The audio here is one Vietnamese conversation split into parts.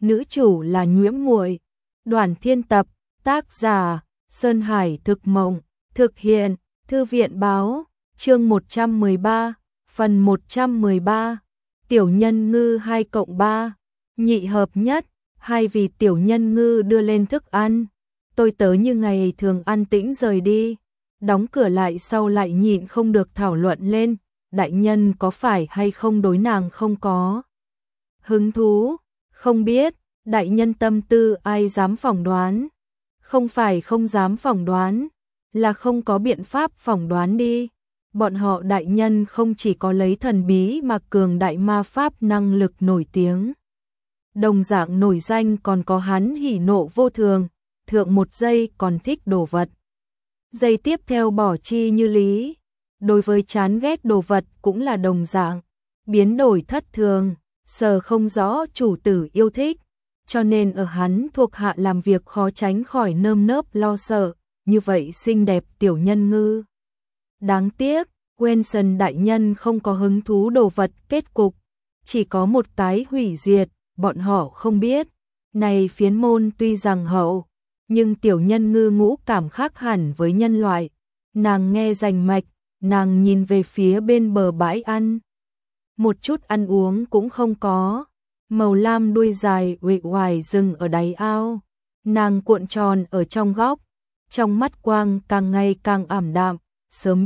nữ chủ là Nhiễm Muội. Đoàn Thiên tập, tác giả Sơn Hải Thực Mộng, thực hiện Thư viện báo, chương 113, phần 113. Tiểu Nhân Ngư 2+3, nhị hợp nhất, hai vì Tiểu Nhân Ngư đưa lên thức ăn. Tôi tớ như ngày thường an tĩnh rời đi, đóng cửa lại sau lại nhịn không được thảo luận lên, đại nhân có phải hay không đối nàng không có hứng thú, không biết, đại nhân tâm tư ai dám phỏng đoán, không phải không dám phỏng đoán, là không có biện pháp phỏng đoán đi. Bọn họ đại nhân không chỉ có lấy thần bí mà cường đại ma pháp năng lực nổi tiếng, đồng dạng nổi danh còn có hắn hỉ nộ vô thường, thượng một giây còn thích đồ vật, giây tiếp theo bỏ chi như lý. Đối với chán ghét đồ vật cũng là đồng dạng, biến đổi thất thường, sờ không rõ chủ tử yêu thích, cho nên ở hắn thuộc hạ làm việc khó tránh khỏi nơm nớp lo sợ, như vậy xinh đẹp Tiểu Nhân Ngư. Đáng tiếc, Wenson đại nhân không có hứng thú đồ vật kết cục, chỉ có một cái hủy diệt, bọn họ không biết. Này phiến môn tuy rằng hậu, nhưng Tiểu Nhân Ngư ngũ cảm khác hẳn với nhân loại. Nàng nghe rành mạch, nàng nhìn về phía bên bờ bãi ăn. Một chút ăn uống cũng không có, màu lam đuôi dài uể oải dừng ở đáy ao. Nàng cuộn tròn ở trong góc, trong mắt quang càng ngày càng ảm đạm, sớm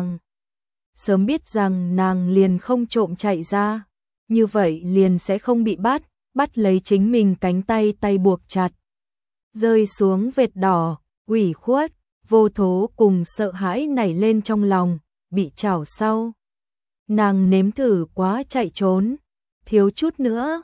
biết rằng nàng liền không trộm chạy ra, như vậy liền sẽ không bị bắt lấy chính mình cánh tay buộc chặt. Rơi xuống vệt đỏ, ủy khuất, vô thố cùng sợ hãi nảy lên trong lòng, bị chảo sau. Nàng nếm thử quá chạy trốn, thiếu chút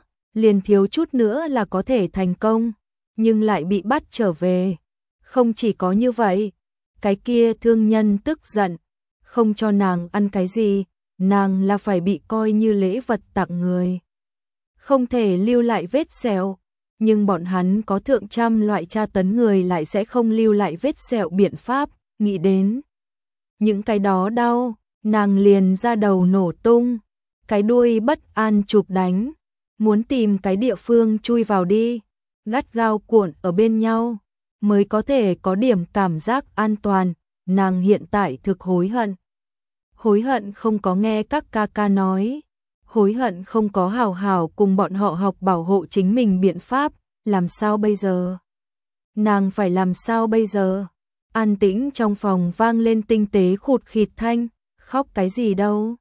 nữa là có thể thành công, nhưng lại bị bắt trở về. Không chỉ có như vậy, cái kia thương nhân tức giận, không cho nàng ăn cái gì, nàng là phải bị coi như lễ vật tặng người. Không thể lưu lại vết sẹo, nhưng bọn hắn có thượng trăm loại tra tấn người lại sẽ không lưu lại vết sẹo biện pháp, nghĩ đến những cái đó đau, nàng liền ra đầu nổ tung, cái đuôi bất an chụp đánh, muốn tìm cái địa phương chui vào đi, gắt gao cuộn ở bên nhau, mới có thể có điểm cảm giác an toàn. Nàng hiện tại thực hối hận không có nghe các ca ca nói, hối hận không có hào hào cùng bọn họ học bảo hộ chính mình biện pháp, làm sao bây giờ? Nàng phải làm sao bây giờ? An tĩnh trong phòng vang lên tinh tế khụt khịt thanh, khóc cái gì đâu?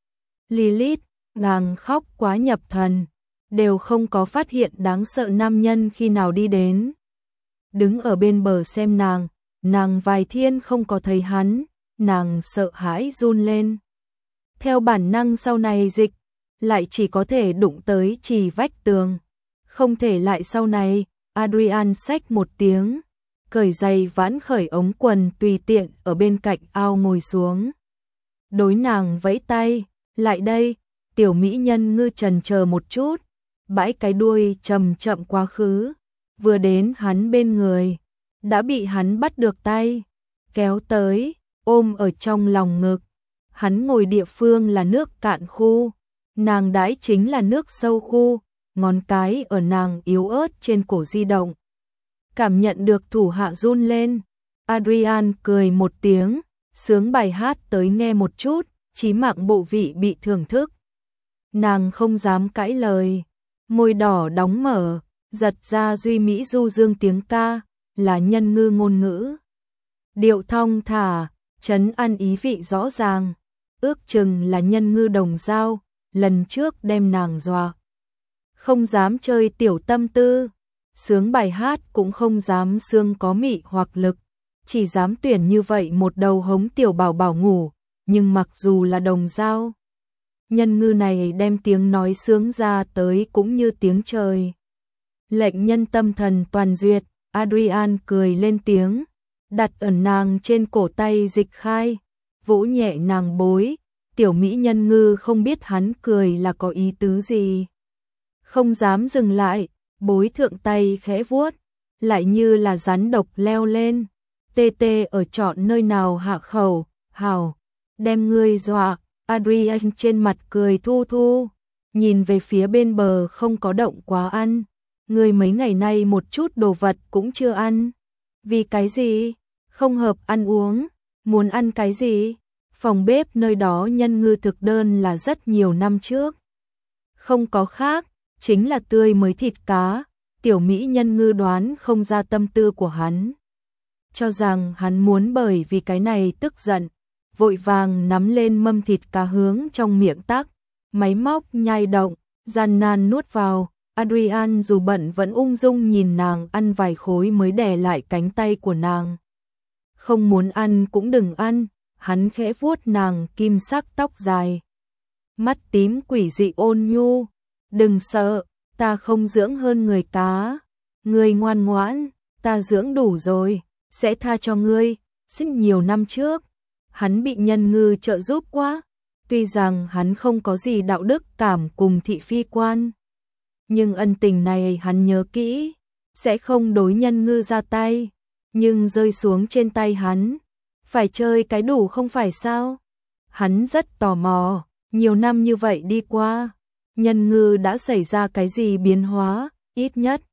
Lilith, nàng khóc quá nhập thần, đều không có phát hiện đáng sợ nam nhân khi nào đi đến. Đứng ở bên bờ xem nàng vài thiên không có thấy hắn, nàng sợ hãi run lên. Theo bản năng sau này dịch, lại chỉ có thể đụng tới chì vách tường. Không thể lại sau này, Adrian xách một tiếng, cởi giày vãn khởi ống quần tùy tiện ở bên cạnh ao ngồi xuống. Đối nàng vẫy tay, lại đây, Tiểu Mỹ Nhân Ngư chần chờ một chút, bãi cái đuôi chậm chậm quá khứ, vừa đến hắn bên người, đã bị hắn bắt được tay, kéo tới, ôm ở trong lòng ngực. Hắn ngồi địa phương là nước cạn khu, nàng đãi chính là nước sâu khu, ngón cái ở nàng yếu ớt trên cổ di động. Cảm nhận được thủ hạ run lên, Adrian cười một tiếng, sướng bài hát tới nghe một chút, chí mạng bộ vị bị thưởng thức. Nàng không dám cãi lời, môi đỏ đóng mở, giật ra duy mỹ du dương tiếng ca, là nhân ngư ngôn ngữ. Điệu thong thả, trấn an ý vị rõ ràng, ước chừng là nhân ngư đồng dao, lần trước đem nàng dọa. Không dám chơi tiểu tâm tư, sướng bài hát cũng không dám sướng có mị hoặc lực, chỉ dám tuyển như vậy một đầu hống tiểu bảo bảo ngủ, nhưng mặc dù là đồng dao, nhân ngư này đem tiếng nói sướng ra tới cũng như tiếng trời. Lệnh nhân tâm thần toàn duyệt, Adrian cười lên tiếng, đặt ở nàng trên cổ tay dịch khai, vỗ nhẹ nàng bối. Tiểu Mỹ Nhân Ngư không biết hắn cười là có ý tứ gì, không dám dừng lại, bối thượng tay khẽ vuốt, lại như là rắn độc leo lên, tê tê ở trọn nơi nào hạ khẩu, hảo, đem ngươi dọa. Adrian trên mặt cười thu thu, nhìn về phía bên bờ không có động quá ăn, Ngươi mấy ngày nay một chút đồ vật cũng chưa ăn. Vì cái gì? Không hợp ăn uống, muốn ăn cái gì? Phòng bếp nơi đó nhân ngư thực đơn là rất nhiều năm trước. Không có khác, chính là tươi mới thịt cá. Tiểu Mỹ nhân ngư đoán không ra tâm tư của hắn. Cho rằng hắn muốn bởi vì cái này tức giận, vội vàng nắm lên mâm thịt cá hướng trong miệng tắc, máy móc nhai động, gian nan nuốt vào. Adrian dù bận vẫn ung dung nhìn nàng ăn vài khối mới đè lại cánh tay của nàng. Không muốn ăn cũng đừng ăn, hắn khẽ vuốt nàng kim sắc tóc dài. Mắt tím quỷ dị ôn nhu, đừng sợ, ta không dưỡng hơn người cá. Ngươi ngoan ngoãn, ta dưỡng đủ rồi, sẽ tha cho ngươi. Sinh nhiều năm trước, hắn bị nhân ngư trợ giúp quá. Tuy rằng hắn không có gì đạo đức cảm cùng thị phi quan, nhưng ân tình này hắn nhớ kỹ, sẽ không đối nhân ngư ra tay, nhưng rơi xuống trên tay hắn, phải chơi cái đủ không phải sao? Hắn rất tò mò, nhiều năm như vậy đi qua, nhân ngư đã xảy ra cái gì biến hóa, ít nhất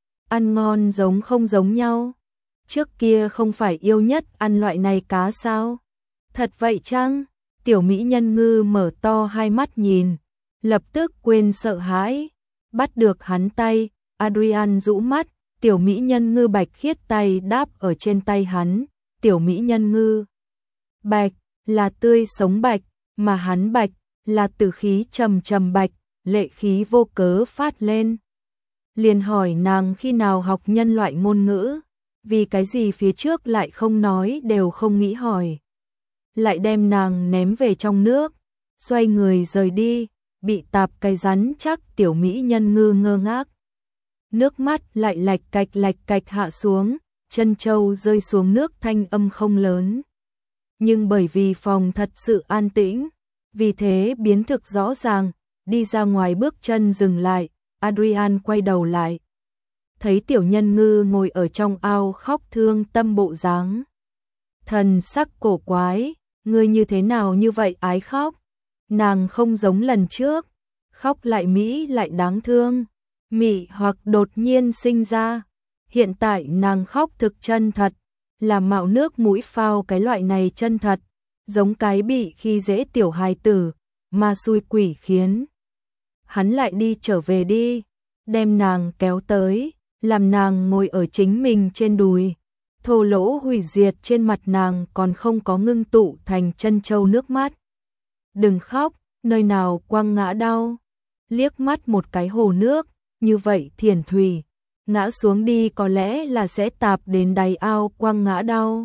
ăn ngon giống không giống nhau. Trước kia không phải yêu nhất ăn loại này cá sao? Thật vậy chăng? Tiểu Mỹ nhân ngư mở to hai mắt nhìn, lập tức quên sợ hãi. Bắt được hắn tay, Adrian rũ mắt, tiểu Mỹ nhân ngư bạch khiết tay đáp ở trên tay hắn. Tiểu Mỹ nhân ngư bạch là tươi sống bạch, mà hắn bạch là tử khí trầm trầm bạch, lệ khí vô cớ phát lên. Liền hỏi nàng khi nào học nhân loại ngôn ngữ, vì cái gì phía trước lại không nói đều không nghĩ hỏi. Lại đem nàng ném về trong nước, xoay người rời đi, bị tạp cái rắn chắc. Tiểu Mỹ nhân ngư ngơ ngác. Nước mắt lại lạch cạch hạ xuống, chân châu rơi xuống nước thanh âm không lớn. Nhưng bởi vì phòng thật sự an tĩnh, vì thế biến thực rõ ràng, đi ra ngoài bước chân dừng lại, Adrian quay đầu lại. Thấy tiểu nhân ngư ngồi ở trong ao khóc thương tâm bộ dáng. Thần sắc cổ quái, ngươi như thế nào như vậy ái khóc? Nàng không giống lần trước, khóc lại mỹ lại đáng thương, mị hoặc đột nhiên sinh ra. Hiện tại nàng khóc thực chân thật, là mạo nước mũi phao cái loại này chân thật, giống cái bị khi dễ tiểu hài tử, mà xui quỷ khiến. Hắn lại đi trở về đi, đem nàng kéo tới, làm nàng ngồi ở chính mình trên đùi. Thô lỗ hủy diệt trên mặt nàng còn không có ngưng tụ thành chân châu nước mắt. Đừng khóc, nơi nào quăng ngã đau. Liếc mắt một cái hồ nước, như vậy thiền thủy, ngã xuống đi có lẽ là sẽ tạp đến đáy ao quăng ngã đau.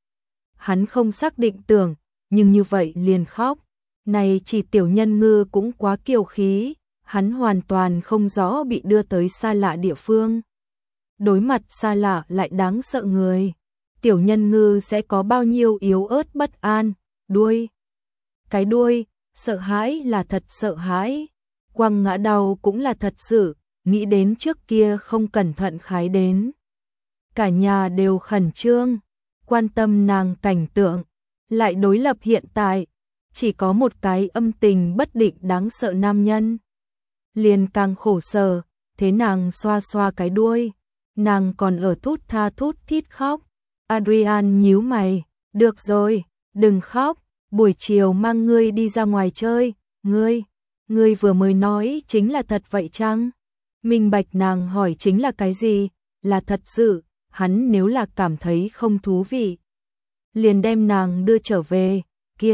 Hắn không xác định tưởng, nhưng như vậy liền khóc. Này chỉ tiểu nhân ngư cũng quá kiêu khí, hắn hoàn toàn không rõ bị đưa tới xa lạ địa phương. Đối mặt xa lạ lại đáng sợ người, tiểu nhân ngư sẽ có bao nhiêu yếu ớt bất an, đuôi. Cái đuôi, sợ hãi là thật sợ hãi, quăng ngã đau cũng là thật sự, nghĩ đến trước kia không cẩn thận khái đến. Cả nhà đều khẩn trương, quan tâm nàng cảnh tượng, lại đối lập hiện tại, chỉ có một cái âm tình bất định đáng sợ nam nhân. Liền càng khổ sở, thế nàng xoa xoa cái đuôi, nàng còn ở thút tha thút thít khóc. Adrian nhíu mày, được rồi, đừng khóc, buổi chiều mang ngươi đi ra ngoài chơi, ngươi vừa mới nói chính là thật vậy chăng? Minh bạch nàng hỏi chính là cái gì, là thật sự, hắn nếu là cảm thấy không thú vị, liền đem nàng đưa trở về,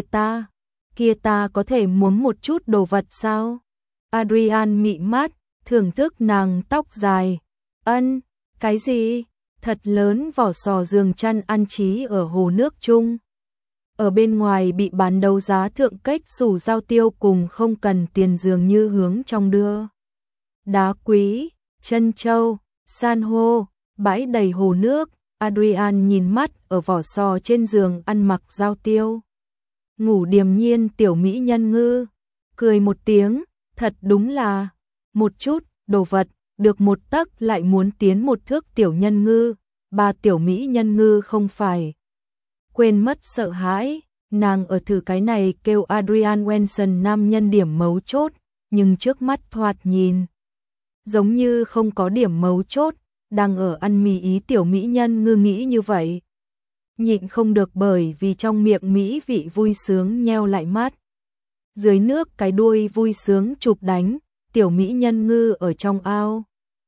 kia ta có thể muốn một chút đồ vật sao? Adrian mị mắt, thưởng thức nàng tóc dài, cái gì? Thật lớn vỏ sò giường chăn ăn trí ở hồ nước chung. Ở bên ngoài bị bán đấu giá thượng cách rủ giao tiêu cùng không cần tiền dường như hướng trong đưa. Đá quý, chân châu, san hô, bãi đầy hồ nước. Adrian nhìn mắt ở vỏ sò trên giường ăn mặc giao tiêu. Ngủ điềm nhiên tiểu Mỹ nhân ngư, cười một tiếng, thật đúng là một chút đồ vật, được một tấc lại muốn tiến một thước tiểu nhân ngư. Ba tiểu Mỹ nhân ngư không phải quên mất sợ hãi, nàng ở thử cái này kêu Adrian Wenson nam nhân điểm mấu chốt, nhưng trước mắt thoạt nhìn giống như không có điểm mấu chốt, đang ở ăn mì ý. Tiểu mỹ nhân ngư nghĩ như vậy, nhịn không được bởi vì trong miệng mỹ vị vui sướng nheo lại mắt. Dưới nước cái đuôi vui sướng chụp đánh, tiểu mỹ nhân ngư ở trong ao.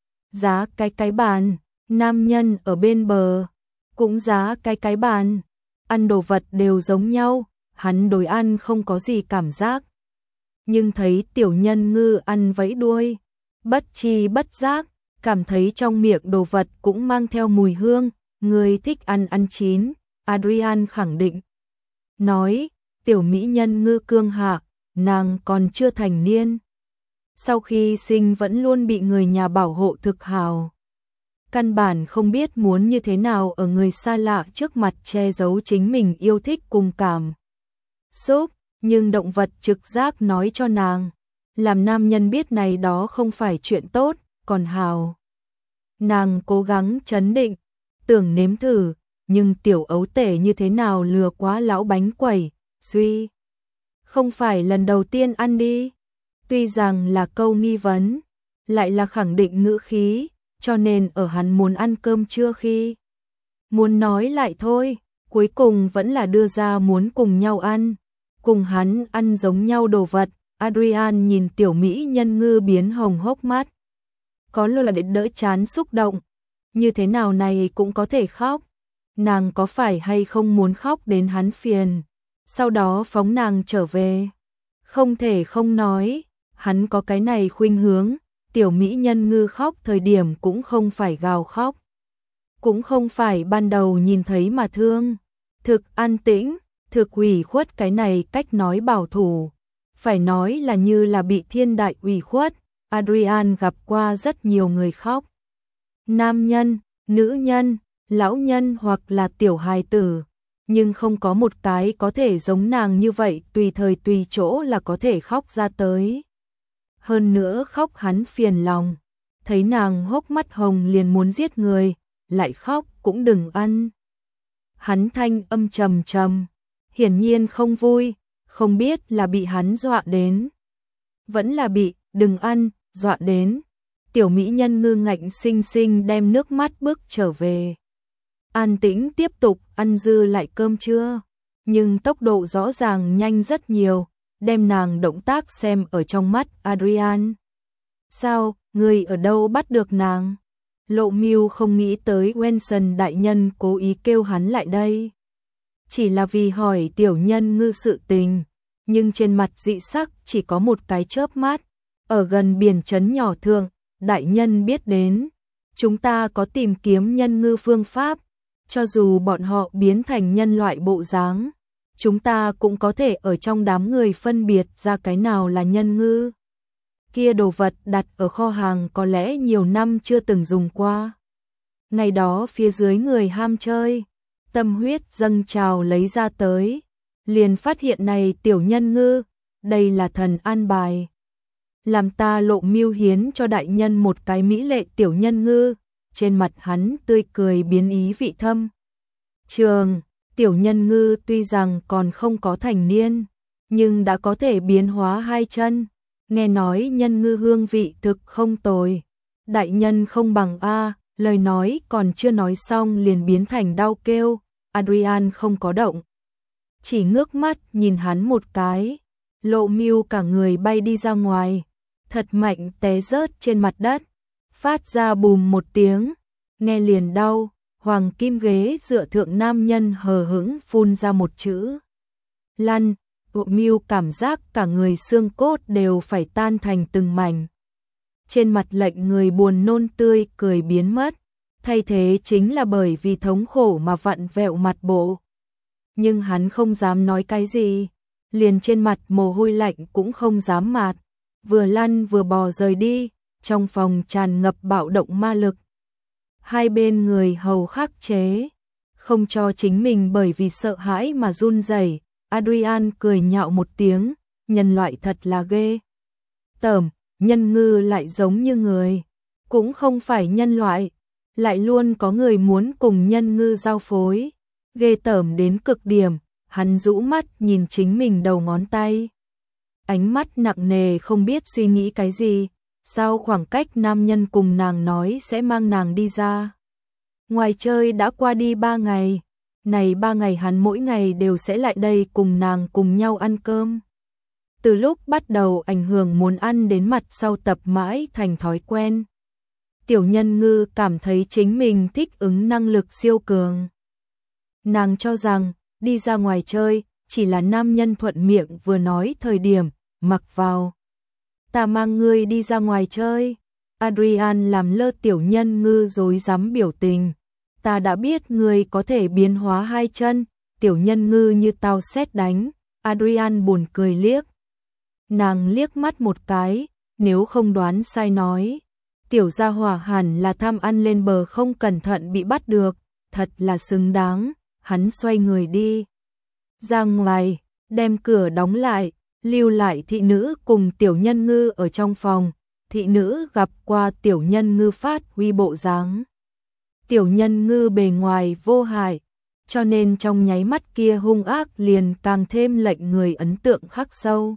Giá cái bàn, nam nhân ở bên bờ, cũng giá cái bàn, ăn đồ vật đều giống nhau, hắn đối ăn không có gì cảm giác. Nhưng thấy tiểu nhân ngư ăn vẫy đuôi, bất chi bất giác, cảm thấy trong miệng đồ vật cũng mang theo mùi hương, người thích ăn chín, Adrian khẳng định. Nói, tiểu mỹ nhân ngư cương hạ, nàng còn chưa thành niên. Sau khi sinh vẫn luôn bị người nhà bảo hộ thực hào. Căn bản không biết muốn như thế nào ở người xa lạ trước mặt che giấu chính mình yêu thích cùng cảm xúc, nhưng động vật trực giác nói cho nàng, làm nam nhân biết này đó không phải chuyện tốt, còn hào. Nàng cố gắng trấn định, tưởng nếm thử, nhưng tiểu ấu tể như thế nào lừa quá lão bánh quẩy, suy. Không phải lần đầu tiên ăn đi. Tuy rằng là câu nghi vấn, lại là khẳng định ngữ khí, cho nên ở hắn muốn ăn cơm trưa khi muốn nói lại thôi, cuối cùng vẫn là đưa ra muốn cùng nhau ăn, cùng hắn ăn giống nhau đồ vật. Adrian nhìn tiểu mỹ nhân ngư biến hồng hốc mắt, có lẽ là để đỡ chán xúc động, như thế nào này cũng có thể khóc, nàng có phải hay không muốn khóc đến hắn phiền, sau đó phóng nàng trở về. Không thể không nói, hắn có cái này khuynh hướng, tiểu mỹ nhân ngư khóc thời điểm cũng không phải gào khóc, cũng không phải ban đầu nhìn thấy mà thương, thực an tĩnh, thực ủy khuất. Cái này cách nói bảo thủ, phải nói là như là bị thiên đại ủy khuất. Adrian gặp qua rất nhiều người khóc, nam nhân, nữ nhân, lão nhân hoặc là tiểu hài tử, nhưng không có một cái có thể giống nàng như vậy, tùy thời tùy chỗ là có thể khóc ra tới. Hơn nữa khóc hắn phiền lòng, thấy nàng hốc mắt hồng liền muốn giết người, lại khóc cũng đừng ăn. Hắn thanh âm trầm trầm, hiển nhiên không vui, không biết là bị hắn dọa đến, vẫn là bị đừng ăn dọa đến. Tiểu mỹ nhân ngư ngạnh sinh sinh đem nước mắt bước trở về, an tĩnh tiếp tục ăn dư lại cơm trưa, nhưng tốc độ rõ ràng nhanh rất nhiều, đem nàng động tác xem ở trong mắt Adrian. Sao, người ở đâu bắt được nàng? Lộ Mưu không nghĩ tới Wenson đại nhân cố ý kêu hắn lại đây, chỉ là vì hỏi tiểu nhân ngư sự tình, nhưng trên mặt dị sắc chỉ có một cái chớp mắt. Ở gần biển trấn nhỏ thượng, đại nhân biết đến, chúng ta có tìm kiếm nhân ngư phương pháp, cho dù bọn họ biến thành nhân loại bộ dáng, chúng ta cũng có thể ở trong đám người phân biệt ra cái nào là nhân ngư. Kia đồ vật đặt ở kho hàng có lẽ nhiều năm chưa từng dùng qua. Ngày đó phía dưới người ham chơi, tâm huyết dâng trào lấy ra tới, liền phát hiện này tiểu nhân ngư, đây là thần an bài. Làm ta Lộ Mưu hiến cho đại nhân một cái mỹ lệ tiểu nhân ngư, trên mặt hắn tươi cười biến ý vị thâm. Trường, tiểu nhân ngư tuy rằng còn không có thành niên, nhưng đã có thể biến hóa hai chân, nghe nói nhân ngư hương vị thực không tồi. Đại nhân không bằng a, lời nói còn chưa nói xong liền biến thành đau kêu. Adrian không có động, chỉ ngước mắt nhìn hắn một cái. Lộ Mưu cả người bay đi ra ngoài, thật mạnh té rớt trên mặt đất, phát ra bùm một tiếng, nghe liền đau. Hoàng kim ghế dựa thượng nam nhân hờ hững phun ra một chữ lăn. Lộ Mưu cảm giác cả người xương cốt đều phải tan thành từng mảnh, trên mặt lệnh người buồn nôn tươi cười biến mất, thay thế chính là bởi vì thống khổ mà vặn vẹo mặt bộ. Nhưng hắn không dám nói cái gì, liền trên mặt mồ hôi lạnh cũng không dám mạt, vừa lăn vừa bò rời đi. Trong phòng tràn ngập bạo động ma lực, hai bên người hầu khắc chế, không cho chính mình bởi vì sợ hãi mà run rẩy. Adrian cười nhạo một tiếng, nhân loại thật là ghê tởm, nhân ngư lại giống như người, cũng không phải nhân loại, lại luôn có người muốn cùng nhân ngư giao phối, ghê tởm đến cực điểm. Hắn rũ mắt nhìn chính mình đầu ngón tay, ánh mắt nặng nề không biết suy nghĩ cái gì, sao khoảng cách nam nhân cùng nàng nói sẽ mang nàng đi ra ngoài chơi đã qua đi 3 ngày. Này 3 ngày hắn mỗi ngày đều sẽ lại đây cùng nàng cùng nhau ăn cơm. Từ lúc bắt đầu ảnh hưởng muốn ăn đến mặt sau tập mãi thành thói quen. Tiểu Nhân Ngư cảm thấy chính mình thích ứng năng lực siêu cường. Nàng cho rằng đi ra ngoài chơi chỉ là nam nhân thuận miệng vừa nói thời điểm mặc vào. Ta mang ngươi đi ra ngoài chơi. Adrian làm lơ Tiểu Nhân Ngư rối rắm biểu tình. Ta đã biết ngươi có thể biến hóa 2 chân. Tiểu Nhân Ngư như tao sét đánh. Adrian buồn cười liếc. Nàng liếc mắt một cái, nếu không đoán sai nói. Tiểu gia hỏa hẳn là tham ăn lên bờ không cẩn thận bị bắt được. Thật là xứng đáng. Hắn xoay người đi ra ngoài, đem cửa đóng lại, lưu lại thị nữ cùng Tiểu Nhân Ngư ở trong phòng. Thị nữ gặp qua Tiểu Nhân Ngư phát huy bộ dáng. Tiểu Nhân Ngư bề ngoài vô hại, cho nên trong nháy mắt kia hung ác liền càng thêm lệnh người ấn tượng khắc sâu.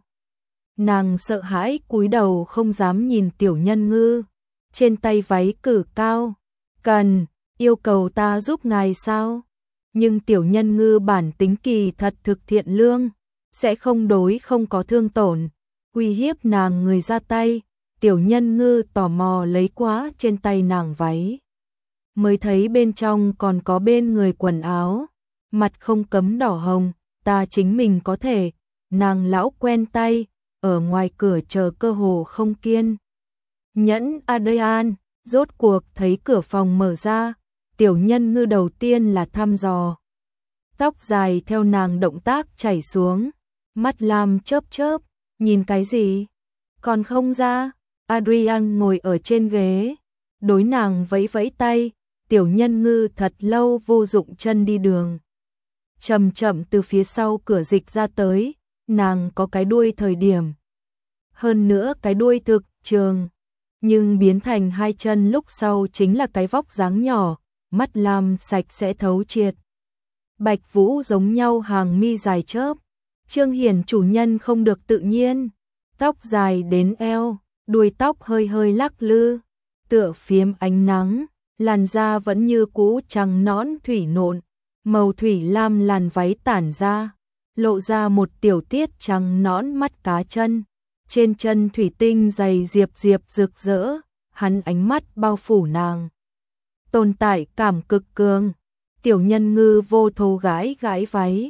Nàng sợ hãi cúi đầu không dám nhìn Tiểu Nhân Ngư, trên tay váy cử cao, cần, yêu cầu ta giúp ngài sao? Nhưng Tiểu Nhân Ngư bản tính kỳ thật thực thiện lương, sẽ không đối không có thương tổn, uy hiếp nàng người ra tay. Tiểu Nhân Ngư tò mò lấy quá trên tay nàng váy, mới thấy bên trong còn có bên người quần áo, mặt không cấm đỏ hồng, ta chính mình có thể. Nàng lão quen tay, ở ngoài cửa chờ cơ hồ không kiên nhẫn. Adrian rốt cuộc thấy cửa phòng mở ra. Tiểu Nhân Ngư đầu tiên là thăm dò, tóc dài theo nàng động tác chảy xuống, mắt lam chớp chớp, nhìn cái gì? Còn không ra? Adrian ngồi ở trên ghế, đối nàng vẫy vẫy tay. Tiểu Nhân Ngư thật lâu vô dụng chân đi đường, chậm chậm từ phía sau cửa dịch ra tới. Nàng có cái đuôi thời điểm, hơn nữa cái đuôi thực trường, nhưng biến thành 2 chân lúc sau chính là cái vóc dáng nhỏ, mắt lam sạch sẽ thấu triệt. Bạch Vũ giống nhau hàng mi dài chớp. Trương Hiển chủ nhân không được tự nhiên, tóc dài đến eo, đuôi tóc hơi hơi lắc lư, tựa phiếm ánh nắng, làn da vẫn như cũ trắng nõn thủy nộn, màu thủy lam làn váy tản ra, lộ ra một tiểu tiết trắng nõn mắt cá chân. Trên chân thủy tinh dày diệp diệp rực rỡ, hắn ánh mắt bao phủ nàng. Tồn tại cảm cực cường. Tiểu Nhân Ngư vô thố gãi gãi váy.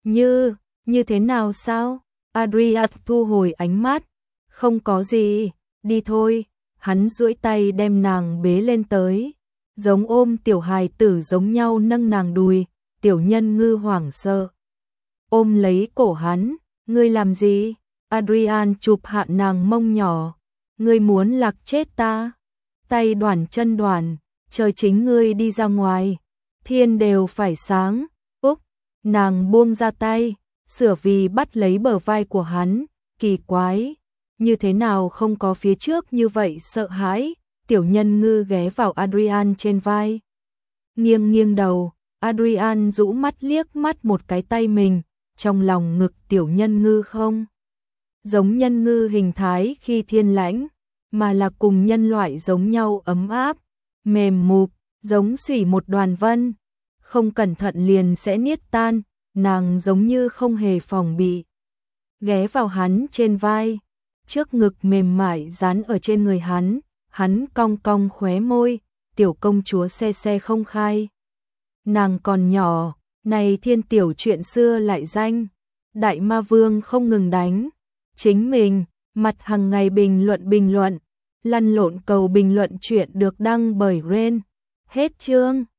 Như thế nào sao? Adrian thu hồi ánh mắt. Không có gì, đi thôi. Hắn duỗi tay đem nàng bế lên tới, giống ôm tiểu hài tử giống nhau nâng nàng đùi. Tiểu Nhân Ngư hoảng sợ, ôm lấy cổ hắn. Ngươi làm gì? Adrian chụp hạ nàng mông nhỏ. Ngươi muốn lạc chết ta? Tay đoản chân đoản, chờ chính ngươi đi ra ngoài, thiên đều phải sáng. Úc, nàng buông ra tay, sửa vì bắt lấy bờ vai của hắn. Kỳ quái, như thế nào không có phía trước như vậy sợ hãi. Tiểu Nhân Ngư ghé vào Adrian trên vai, nghiêng nghiêng đầu. Adrian rũ mắt liếc mắt một cái tay mình, trong lòng ngực Tiểu Nhân Ngư không giống nhân ngư hình thái khi thiên lãnh, mà là cùng nhân loại giống nhau ấm áp, mềm mụp, giống xủy một đoàn vân, không cẩn thận liền sẽ niết tan. Nàng giống như không hề phòng bị, ghé vào hắn trên vai, trước ngực mềm mại dán ở trên người hắn. Hắn cong cong khóe môi, tiểu công chúa xe xe không khai. Nàng còn nhỏ, này thiên tiểu chuyện xưa lại danh, đại ma vương không ngừng đánh chính mình, mặt hàng ngày bình luận, lăn lộn cầu bình luận chuyện được đăng bởi Ren. Hết chương.